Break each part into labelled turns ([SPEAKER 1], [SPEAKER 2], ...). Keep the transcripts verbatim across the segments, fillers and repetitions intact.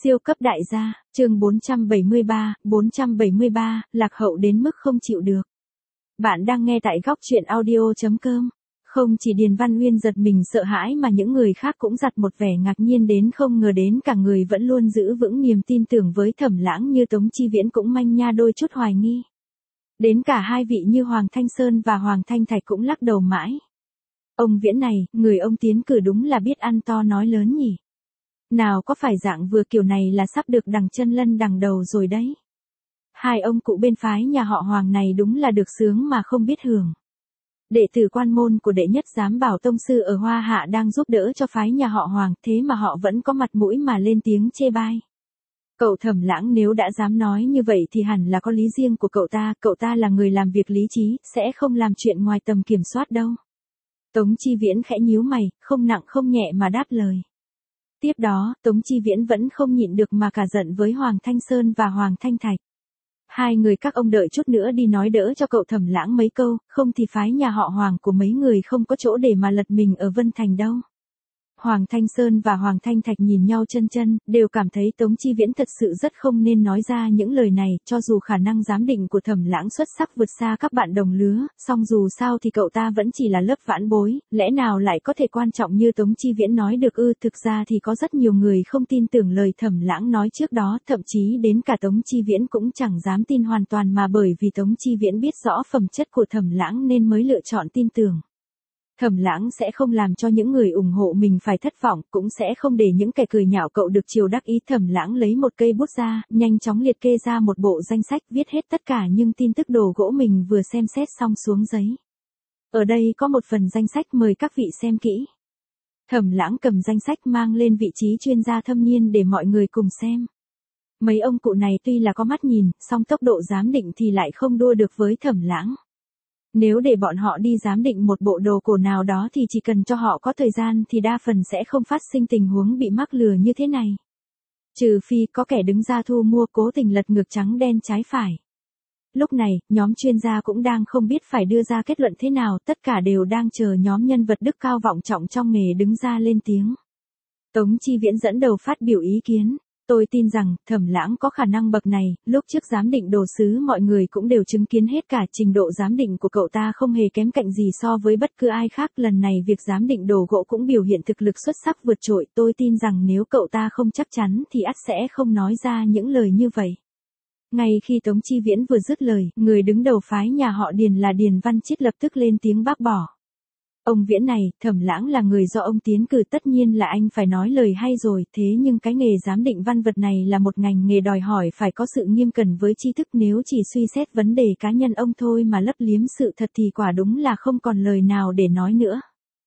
[SPEAKER 1] Siêu cấp đại gia, chương bốn trăm bảy mươi ba, bốn trăm bảy mươi ba, lạc hậu đến mức không chịu được. Bạn đang nghe tại góc truyện audio.com. Không chỉ Điền Văn Uyên giật mình sợ hãi mà những người khác cũng giặt một vẻ ngạc nhiên đến không ngờ đến cả người vẫn luôn giữ vững niềm tin tưởng với Thẩm Lãng như Tống Chi Viễn cũng manh nha đôi chút hoài nghi. Đến cả hai vị như Hoàng Thanh Sơn và Hoàng Thanh Thạch cũng lắc đầu mãi. Ông Viễn này, người ông tiến cử đúng là biết ăn to nói lớn nhỉ. Nào có phải dạng vừa kiểu này là sắp được đằng chân lân đằng đầu rồi đấy. Hai ông cụ bên phái nhà họ Hoàng này đúng là được sướng mà không biết hưởng. Đệ tử quan môn của đệ nhất giám bảo tông sư ở Hoa Hạ đang giúp đỡ cho phái nhà họ Hoàng, thế mà họ vẫn có mặt mũi mà lên tiếng chê bai. Cậu Thẩm Lãng nếu đã dám nói như vậy thì hẳn là có lý riêng của cậu ta, cậu ta là người làm việc lý trí, sẽ không làm chuyện ngoài tầm kiểm soát đâu. Tống Chi Viễn khẽ nhíu mày, không nặng không nhẹ mà đáp lời. Tiếp đó, Tống Chi Viễn vẫn không nhịn được mà cả giận với Hoàng Thanh Sơn và Hoàng Thanh Thạch. Hai người các ông đợi chút nữa đi nói đỡ cho cậu Thẩm Lãng mấy câu, không thì phái nhà họ Hoàng của mấy người không có chỗ để mà lật mình ở Vân Thành đâu. Hoàng Thanh Sơn và Hoàng Thanh Thạch nhìn nhau chân chân, đều cảm thấy Tống Chi Viễn thật sự rất không nên nói ra những lời này, cho dù khả năng giám định của Thẩm Lãng xuất sắc vượt xa các bạn đồng lứa, song dù sao thì cậu ta vẫn chỉ là lớp vãn bối, lẽ nào lại có thể quan trọng như Tống Chi Viễn nói được ư? Thực ra thì có rất nhiều người không tin tưởng lời Thẩm Lãng nói trước đó, thậm chí đến cả Tống Chi Viễn cũng chẳng dám tin hoàn toàn mà bởi vì Tống Chi Viễn biết rõ phẩm chất của Thẩm Lãng nên mới lựa chọn tin tưởng. Thẩm Lãng sẽ không làm cho những người ủng hộ mình phải thất vọng, cũng sẽ không để những kẻ cười nhạo cậu được chiều đắc ý. Thẩm Lãng lấy một cây bút ra, nhanh chóng liệt kê ra một bộ danh sách, viết hết tất cả những tin tức đồ gỗ mình vừa xem xét xong xuống giấy. Ở đây có một phần danh sách, mời các vị xem kỹ. Thẩm Lãng cầm danh sách mang lên vị trí chuyên gia thâm niên để mọi người cùng xem. Mấy ông cụ này tuy là có mắt nhìn, song tốc độ giám định thì lại không đua được với Thẩm Lãng. Nếu để bọn họ đi giám định một bộ đồ cổ nào đó thì chỉ cần cho họ có thời gian thì đa phần sẽ không phát sinh tình huống bị mắc lừa như thế này. Trừ phi có kẻ đứng ra thu mua cố tình lật ngược trắng đen trái phải. Lúc này, nhóm chuyên gia cũng đang không biết phải đưa ra kết luận thế nào, tất cả đều đang chờ nhóm nhân vật đức cao vọng trọng trong nghề đứng ra lên tiếng. Tống Chi Viễn dẫn đầu phát biểu ý kiến. Tôi tin rằng, Thẩm Lãng có khả năng bậc này, lúc trước giám định đồ sứ mọi người cũng đều chứng kiến hết cả, trình độ giám định của cậu ta không hề kém cạnh gì so với bất cứ ai khác, lần này việc giám định đồ gỗ cũng biểu hiện thực lực xuất sắc vượt trội, tôi tin rằng nếu cậu ta không chắc chắn thì ắt sẽ không nói ra những lời như vậy. Ngay khi Tống Chi Viễn vừa dứt lời, người đứng đầu phái nhà họ Điền là Điền Văn Chiết lập tức lên tiếng bác bỏ. Ông Viễn này, Thẩm Lãng là người do ông tiến cử, tất nhiên là anh phải nói lời hay rồi, thế nhưng cái nghề giám định văn vật này là một ngành nghề đòi hỏi phải có sự nghiêm cẩn với tri thức, nếu chỉ suy xét vấn đề cá nhân ông thôi mà lấp liếm sự thật thì quả đúng là không còn lời nào để nói nữa.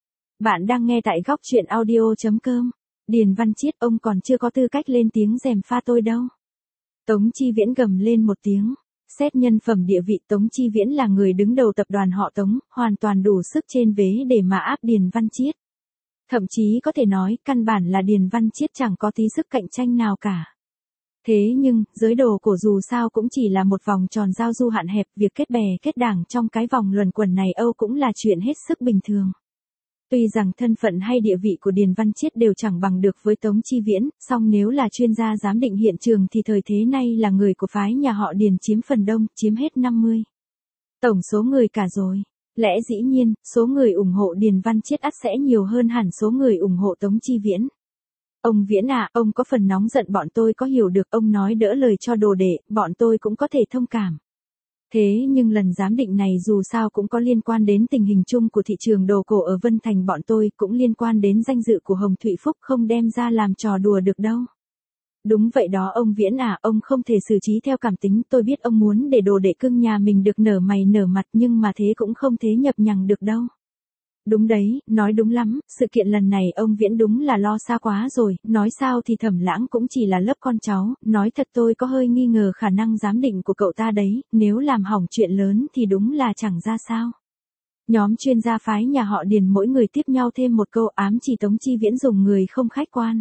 [SPEAKER 1] Bạn đang nghe tại góc truyện audio.com. Điền Văn Chiết, ông còn chưa có tư cách lên tiếng gièm pha tôi đâu. Tống Chi Viễn gầm lên một tiếng. Xét nhân phẩm địa vị, Tống Chi Viễn là người đứng đầu tập đoàn họ Tống, hoàn toàn đủ sức trên vế để mà áp Điền Văn Chiết. Thậm chí có thể nói, căn bản là Điền Văn Chiết chẳng có tí sức cạnh tranh nào cả. Thế nhưng, giới đồ cổ dù sao cũng chỉ là một vòng tròn giao du hạn hẹp, việc kết bè kết đảng trong cái vòng luẩn quẩn này Âu cũng là chuyện hết sức bình thường. Tuy rằng thân phận hay địa vị của Điền Văn Chiết đều chẳng bằng được với Tống Chi Viễn, song nếu là chuyên gia giám định hiện trường thì thời thế nay là người của phái nhà họ Điền chiếm phần đông, chiếm hết năm mươi. Tổng số người cả rồi. Lẽ dĩ nhiên, số người ủng hộ Điền Văn Chiết ắt sẽ nhiều hơn hẳn số người ủng hộ Tống Chi Viễn. Ông Viễn à, ông có phần nóng giận bọn tôi có hiểu được, ông nói đỡ lời cho đồ đệ, bọn tôi cũng có thể thông cảm. Thế nhưng lần giám định này dù sao cũng có liên quan đến tình hình chung của thị trường đồ cổ ở Vân Thành, bọn tôi cũng liên quan đến danh dự của Hồng Thụy Phúc, không đem ra làm trò đùa được đâu. Đúng vậy đó ông Viễn à, ông không thể xử trí theo cảm tính, tôi biết ông muốn để đồ đệ cưng nhà mình được nở mày nở mặt nhưng mà thế cũng không thế nhập nhằng được đâu. Đúng đấy, nói đúng lắm, sự kiện lần này ông Viễn đúng là lo xa quá rồi, nói sao thì Thẩm Lãng cũng chỉ là lớp con cháu, nói thật tôi có hơi nghi ngờ khả năng giám định của cậu ta đấy, nếu làm hỏng chuyện lớn thì đúng là chẳng ra sao. Nhóm chuyên gia phái nhà họ Điền mỗi người tiếp nhau thêm một câu, ám chỉ Tống Chi Viễn dùng người không khách quan.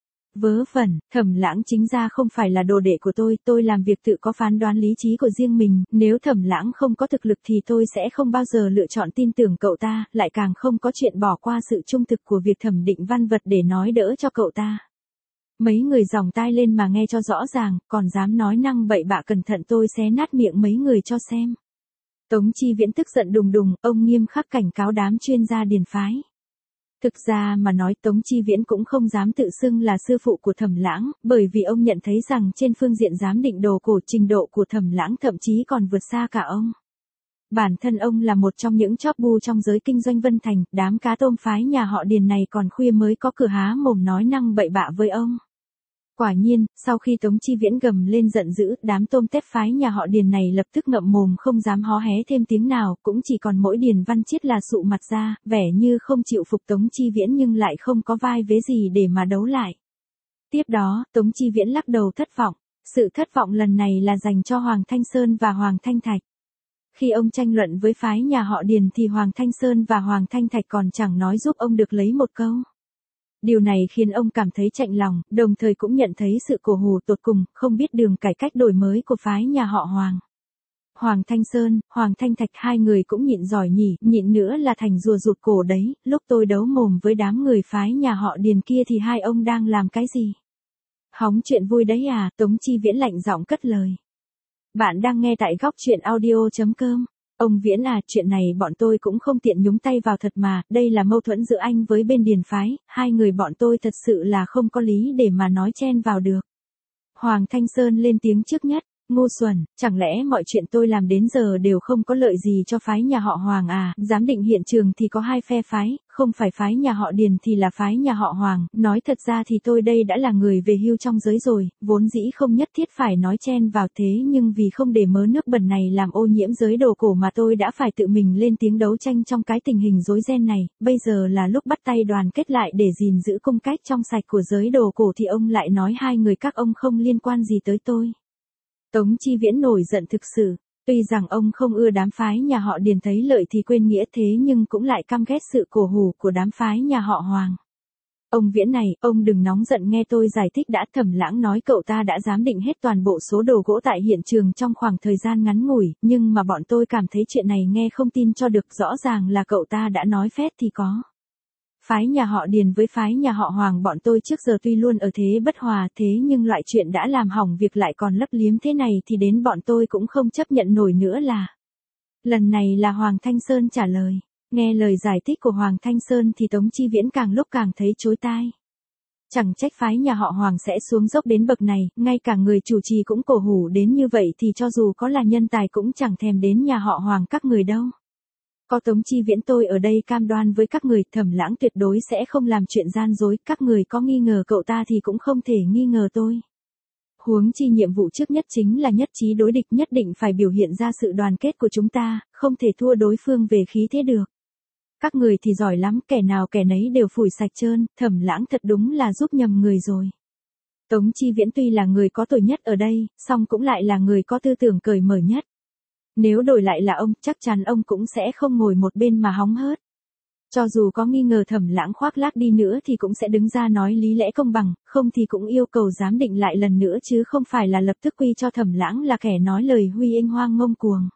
[SPEAKER 1] Vớ vẩn, Thẩm Lãng chính ra không phải là đồ đệ của tôi, tôi làm việc tự có phán đoán lý trí của riêng mình, nếu Thẩm Lãng không có thực lực thì tôi sẽ không bao giờ lựa chọn tin tưởng cậu ta, lại càng không có chuyện bỏ qua sự trung thực của việc thẩm định văn vật để nói đỡ cho cậu ta. Mấy người giòng tai lên mà nghe cho rõ ràng, còn dám nói năng bậy bạ cẩn thận tôi xé nát miệng mấy người cho xem. Tống Chi Viễn tức giận đùng đùng, ông nghiêm khắc cảnh cáo đám chuyên gia điền phái. Thực ra mà nói Tống Chi Viễn cũng không dám tự xưng là sư phụ của Thẩm Lãng, bởi vì ông nhận thấy rằng trên phương diện giám định đồ cổ trình độ của Thẩm Lãng thậm chí còn vượt xa cả ông. Bản thân ông là một trong những chóp bu trong giới kinh doanh Vân Thành, đám cá tôm phái nhà họ Điền này còn khuya mới có cửa há mồm nói năng bậy bạ với ông. Quả nhiên, sau khi Tống Chi Viễn gầm lên giận dữ, đám tôm tép phái nhà họ Điền này lập tức ngậm mồm không dám hó hé thêm tiếng nào, cũng chỉ còn mỗi Điền Văn Chiết là sụ mặt ra, vẻ như không chịu phục Tống Chi Viễn nhưng lại không có vai vế gì để mà đấu lại. Tiếp đó, Tống Chi Viễn lắc đầu thất vọng, sự thất vọng lần này là dành cho Hoàng Thanh Sơn và Hoàng Thanh Thạch. Khi ông tranh luận với phái nhà họ Điền thì Hoàng Thanh Sơn và Hoàng Thanh Thạch còn chẳng nói giúp ông được lấy một câu. Điều này khiến ông cảm thấy chạnh lòng, đồng thời cũng nhận thấy sự cổ hủ tột cùng, không biết đường cải cách đổi mới của phái nhà họ Hoàng. Hoàng Thanh Sơn, Hoàng Thanh Thạch hai người cũng nhịn giỏi nhỉ, nhịn nữa là thành rùa rụt cổ đấy, lúc tôi đấu mồm với đám người phái nhà họ Điền kia thì hai ông đang làm cái gì? Hóng chuyện vui đấy à, Tống Chi Viễn lạnh giọng cất lời. Bạn đang nghe tại góc truyện audio chấm com. Ông Viễn à, chuyện này bọn tôi cũng không tiện nhúng tay vào thật mà, đây là mâu thuẫn giữa anh với bên Điền phái, hai người bọn tôi thật sự là không có lý để mà nói chen vào được. Hoàng Thanh Sơn lên tiếng trước nhất, ngu xuẩn, chẳng lẽ mọi chuyện tôi làm đến giờ đều không có lợi gì cho phái nhà họ Hoàng à, giám định hiện trường thì có hai phe phái, không phải phái nhà họ Điền thì là phái nhà họ Hoàng, nói thật ra thì tôi đây đã là người về hưu trong giới rồi, vốn dĩ không nhất thiết phải nói chen vào thế nhưng vì không để mớ nước bẩn này làm ô nhiễm giới đồ cổ mà tôi đã phải tự mình lên tiếng đấu tranh trong cái tình hình rối ren này, bây giờ là lúc bắt tay đoàn kết lại để gìn giữ cung cách trong sạch của giới đồ cổ thì ông lại nói hai người các ông không liên quan gì tới tôi. Tống Chi Viễn nổi giận thực sự, tuy rằng ông không ưa đám phái nhà họ Điền thấy lợi thì quên nghĩa thế nhưng cũng lại căm ghét sự cổ hủ của đám phái nhà họ Hoàng. Ông Viễn này, ông đừng nóng giận nghe tôi giải thích đã. Thẩm Lãng nói cậu ta đã giám định hết toàn bộ số đồ gỗ tại hiện trường trong khoảng thời gian ngắn ngủi, nhưng mà bọn tôi cảm thấy chuyện này nghe không tin cho được, rõ ràng là cậu ta đã nói phét thì có. Phái nhà họ Điền với phái nhà họ Hoàng bọn tôi trước giờ tuy luôn ở thế bất hòa thế nhưng loại chuyện đã làm hỏng việc lại còn lấp liếm thế này thì đến bọn tôi cũng không chấp nhận nổi nữa là. Lần này là Hoàng Thanh Sơn trả lời. Nghe lời giải thích của Hoàng Thanh Sơn thì Tống Chi Viễn càng lúc càng thấy chối tai. Chẳng trách phái nhà họ Hoàng sẽ xuống dốc đến bậc này, ngay cả người chủ trì cũng cổ hủ đến như vậy thì cho dù có là nhân tài cũng chẳng thèm đến nhà họ Hoàng các người đâu. Có Tống Chi Viễn tôi ở đây cam đoan với các người, Thẩm Lãng tuyệt đối sẽ không làm chuyện gian dối, các người có nghi ngờ cậu ta thì cũng không thể nghi ngờ tôi. Huống chi nhiệm vụ trước nhất chính là nhất trí đối địch, nhất định phải biểu hiện ra sự đoàn kết của chúng ta, không thể thua đối phương về khí thế được. Các người thì giỏi lắm, kẻ nào kẻ nấy đều phủi sạch trơn, Thẩm Lãng thật đúng là giúp nhầm người rồi. Tống Chi Viễn tuy là người có tuổi nhất ở đây, song cũng lại là người có tư tưởng cởi mở nhất. Nếu đổi lại là ông, chắc chắn ông cũng sẽ không ngồi một bên mà hóng hớt. Cho dù có nghi ngờ Thẩm Lãng khoác lác đi nữa thì cũng sẽ đứng ra nói lý lẽ công bằng, không thì cũng yêu cầu giám định lại lần nữa chứ không phải là lập tức quy cho Thẩm Lãng là kẻ nói lời huy inh hoang ngông cuồng.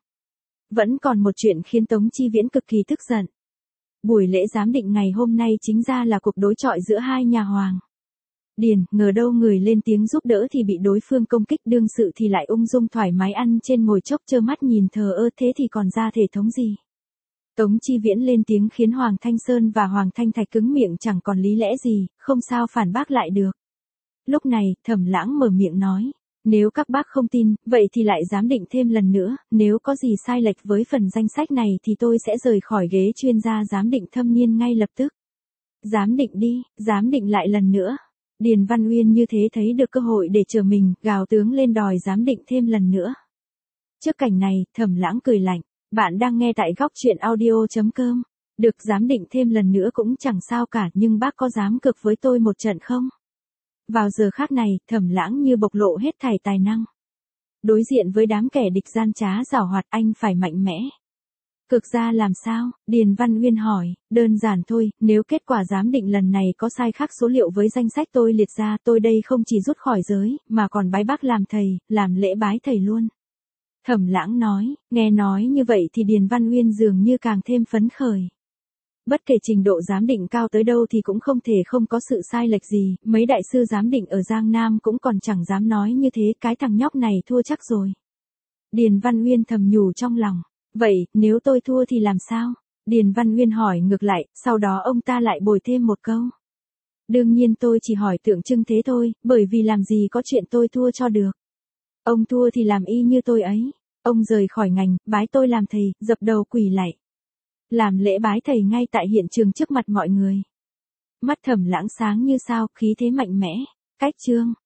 [SPEAKER 1] Vẫn còn một chuyện khiến Tống Chi Viễn cực kỳ tức giận. Buổi lễ giám định ngày hôm nay chính ra là cuộc đối chọi giữa hai nhà Hoàng Điền, ngờ đâu người lên tiếng giúp đỡ thì bị đối phương công kích, đương sự thì lại ung dung thoải mái ăn trên ngồi chốc trơ mắt nhìn thờ ơ, thế thì còn ra thể thống gì. Tống Chi Viễn lên tiếng khiến Hoàng Thanh Sơn và Hoàng Thanh Thạch cứng miệng chẳng còn lý lẽ gì, không sao phản bác lại được. Lúc này, Thẩm Lãng mở miệng nói, nếu các bác không tin, vậy thì lại giám định thêm lần nữa, nếu có gì sai lệch với phần danh sách này thì tôi sẽ rời khỏi ghế chuyên gia giám định thâm niên ngay lập tức. Giám định đi, giám định lại lần nữa. Điền Văn Uyên như thế thấy được cơ hội để chờ mình, gào tướng lên đòi giám định thêm lần nữa. Trước cảnh này, Thẩm Lãng cười lạnh, bạn đang nghe tại góc truyện audio chấm com. Được giám định thêm lần nữa cũng chẳng sao cả, nhưng bác có dám cược với tôi một trận không? Vào giờ khác này, Thẩm Lãng như bộc lộ hết thảy tài năng. Đối diện với đám kẻ địch gian trá giảo hoạt, anh phải mạnh mẽ. Cược ra làm sao? Điền Văn Uyên hỏi. Đơn giản thôi, nếu kết quả giám định lần này có sai khác số liệu với danh sách tôi liệt ra, tôi đây không chỉ rút khỏi giới, mà còn bái bác làm thầy, làm lễ bái thầy luôn. Thẩm Lãng nói. Nghe nói như vậy thì Điền Văn Uyên dường như càng thêm phấn khởi. Bất kể trình độ giám định cao tới đâu thì cũng không thể không có sự sai lệch gì, mấy đại sư giám định ở Giang Nam cũng còn chẳng dám nói như thế, cái thằng nhóc này thua chắc rồi. Điền Văn Uyên thầm nhủ trong lòng, vậy, nếu tôi thua thì làm sao? Điền Văn Uyên hỏi ngược lại, sau đó ông ta lại bồi thêm một câu. Đương nhiên tôi chỉ hỏi tượng trưng thế thôi, bởi vì làm gì có chuyện tôi thua cho được. Ông thua thì làm y như tôi ấy. Ông rời khỏi ngành, bái tôi làm thầy, dập đầu quỳ lạy. Làm lễ bái thầy ngay tại hiện trường trước mặt mọi người. Mắt Thẩm Lãng sáng như sao, khí thế mạnh mẽ. Cách chương.